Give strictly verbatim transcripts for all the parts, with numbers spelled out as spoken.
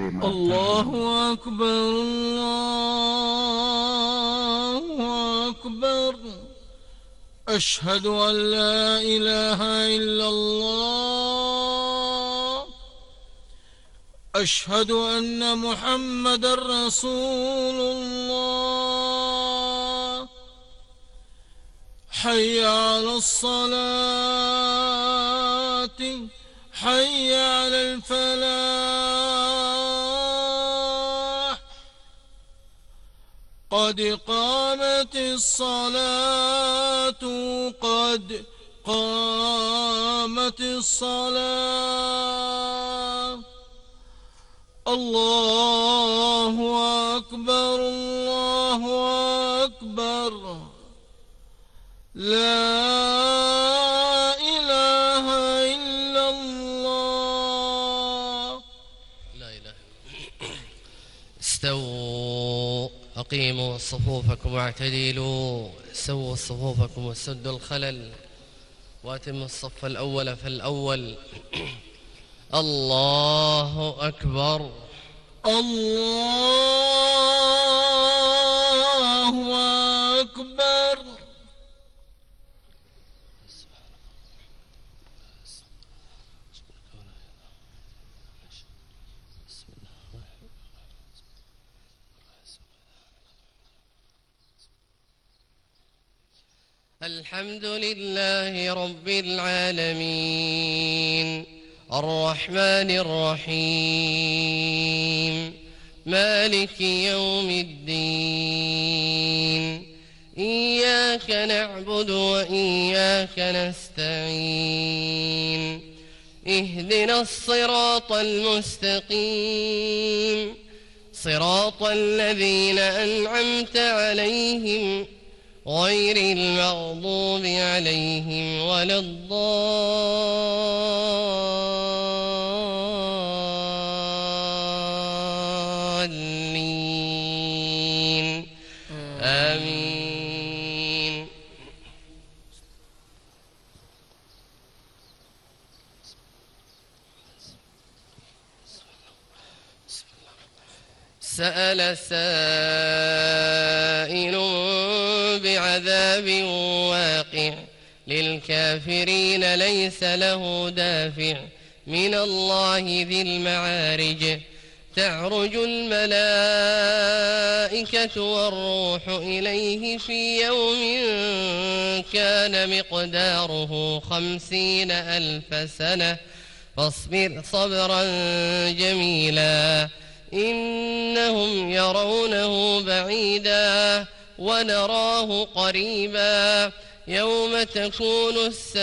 بما الله تعمل. أكبر الله أكبر. أشهد أن لا إله إلا الله. أشهد أن محمدا رسول الله. حي على الصلاة حي على الفلاح. قد قامت الصلاة قد قامت الصلاة. الله أكبر الله أكبر. لا إله إلا الله. لا إله. استووا أقيموا صفوفكم واعتدلوا. سووا صفوفكم وسدوا الخلل وأتموا الصف الأول فالأول. الله أكبر. الله أكبر. الحمد لله رب العالمين الرحمن الرحيم مالك يوم الدين. إياك نعبد وإياك نستعين. اهدنا الصراط المستقيم صراط الذين أنعمت عليهم غير المغضوب عليهم ولا الضالين. آمين. سأل سائل بعذاب واقع للكافرين ليس له دافع من الله ذي المعارج. تعرج الملائكة والروح إليه في يوم كان مقداره خمسين ألف سنة فاصبر صبرا جميلا. إنهم يرونه بعيدا ونراه قريبا. يوم تكون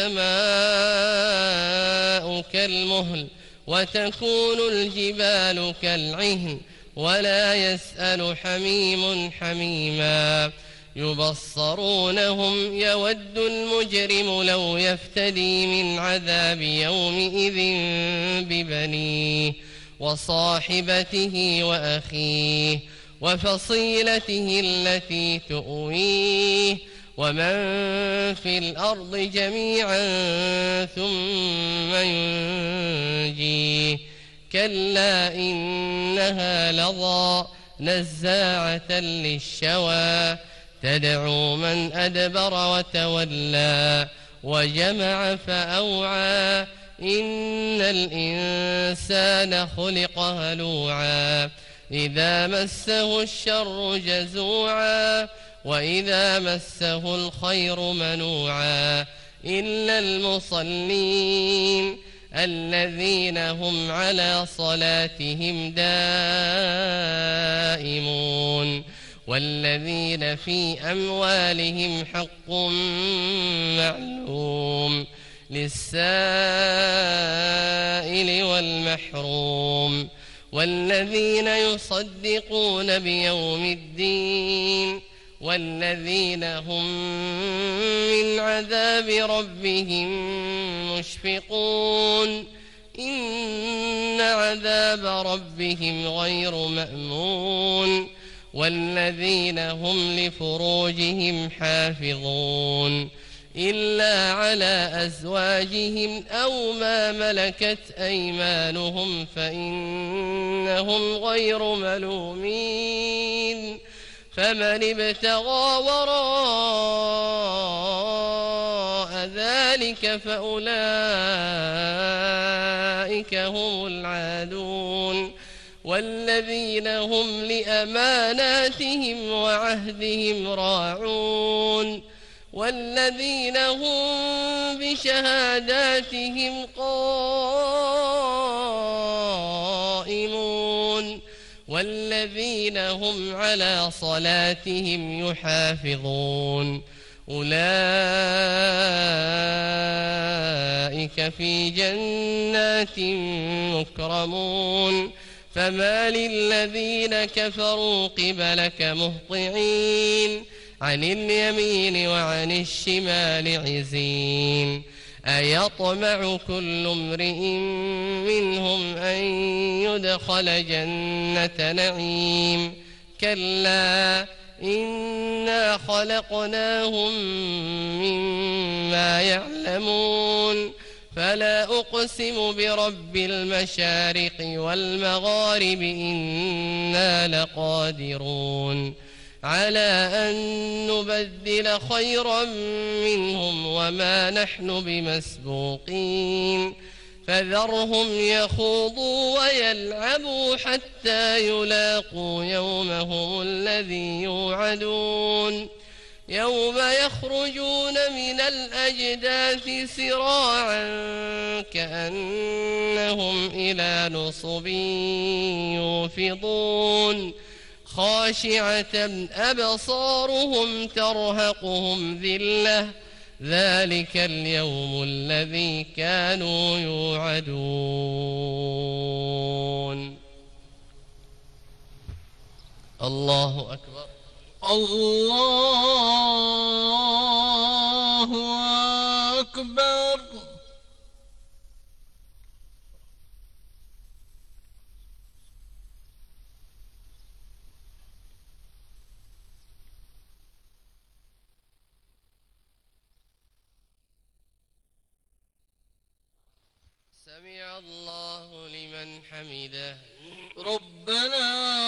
السماء كالمهل وتكون الجبال كالعهن ولا يسأل حميم حميما. يبصرونهم يود المجرم لو يفتدي من عذاب يومئذ ببنيه وصاحبته وأخيه وفصيلته التي تؤويه ومن في الأرض جميعا ثم ينجيه. كلا إنها لظى نزاعة للشوى تدعو من أدبر وتولى وجمع فأوعى. إن الإنسان خلق هلوعا إذا مسه الشر جزوعا وإذا مسه الخير منوعا. إلا المصلين الذين هم على صلاتهم دائمون والذين في أموالهم حق معلوم للسائل والمحروم. والذين يصدقون بيوم الدين والذين هم من عذاب ربهم مشفقون. إن عذاب ربهم غير مأمون. والذين هم لفروجهم حافظون إلا على أزواجهم أو ما ملكت أيمانهم فإنهم غير ملومين فمن ابتغى وراء ذلك فأولئك هم العادون والذين هم لأماناتهم وعهدهم راعون والذين هم بشهاداتهم قائمون والذين هم على صلاتهم يحافظون أولئك في جنات مكرمون فما للذين كفروا قبلك مهطعين عن اليمين وعن الشمال عزين أيطمع كل امرئ منهم أن يدخل جنة نعيم كلا إنا خلقناهم مما يعلمون فلا أقسم برب المشارق والمغارب إنا لقادرون على أن نبدل خيرا منهم وما نحن بمسبوقين فذرهم يخوضوا ويلعبوا حتى يلاقوا يومهم الذي يوعدون يوم يخرجون من الأجداث سراعا كأنهم إلى نصب يوفضون خاشعة أبصارهم ترهقهم ذلة ذلك اليوم الذي كانوا يوعدون. الله أكبر. الله أكبر. سمع الله لمن حمده. ربنا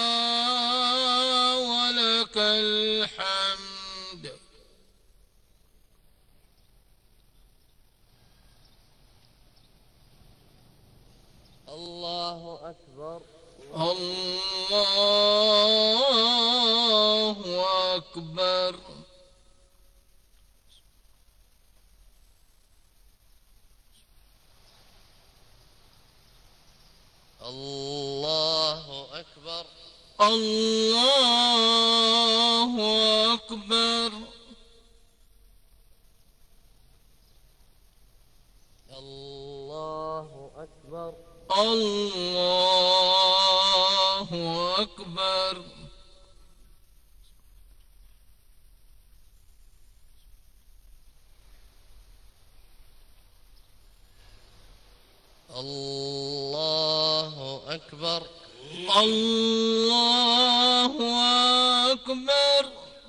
ولك الحمد. الله أكبر. الله أكبر. الله أكبر. الله أكبر. الله أكبر. الله أكبر. الله أكبر. الله أكبر.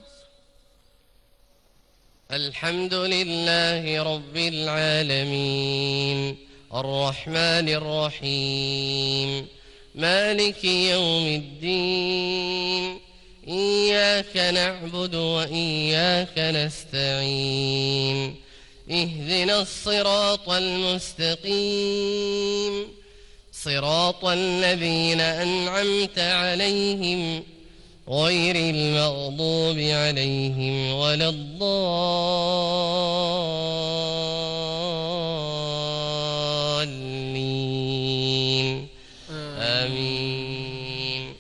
الحمد لله رب العالمين الرحمن الرحيم مالك يوم الدين إياك نعبد وإياك نستعين اهدنا الصراط المستقيم صراط الذين أنعمت عليهم غير المغضوب عليهم ولا الضالين آمين.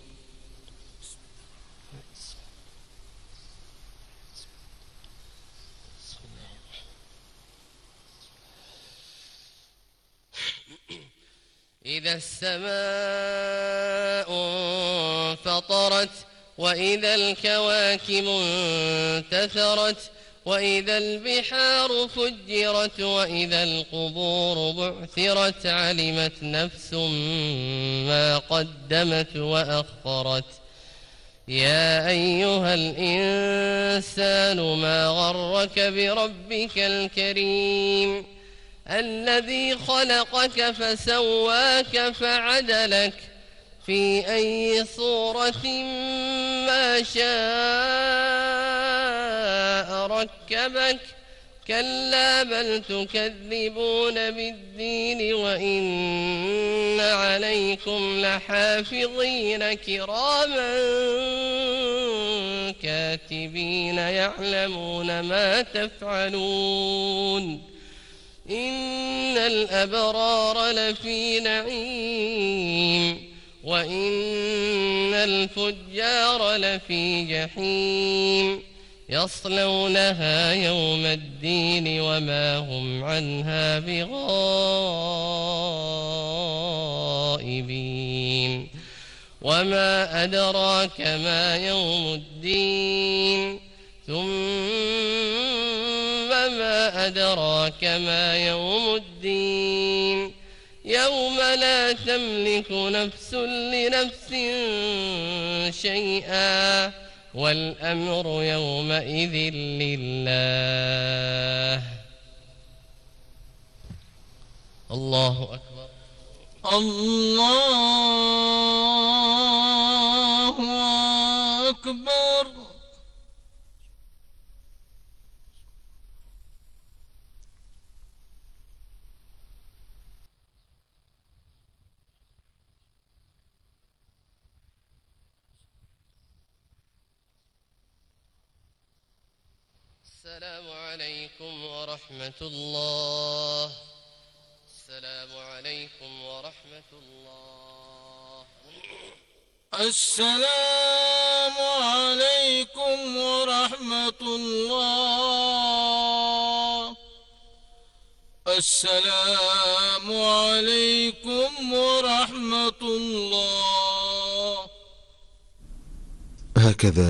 إذا السماء انفطرت وإذا الكواكب انتثرت وإذا البحار فجرت وإذا القبور بعثرت علمت نفس ما قدمت وأخرت يا أيها الإنسان ما غرك بربك الكريم الذي خلقك فسواك فعدلك في أي صورة ما شاء ركبك كلا بل تكذبون بالدين وإن عليكم لحافظين كراما كاتبين يعلمون ما تفعلون إن الأبرار لفي نعيم وإن الفجار لفي جحيم يصلونها يوم الدين وما هم عنها بغائبين وما أدراك ما يوم الدين ثم ما أدراك ما يوم الدين يوم لا تملك نفس لنفس شيئا والأمر يومئذ لله. الله أكبر. الله أكبر. السلام عليكم ورحمة الله. السلام عليكم ورحمة الله. السلام عليكم ورحمة الله. السلام عليكم ورحمة الله. هكذا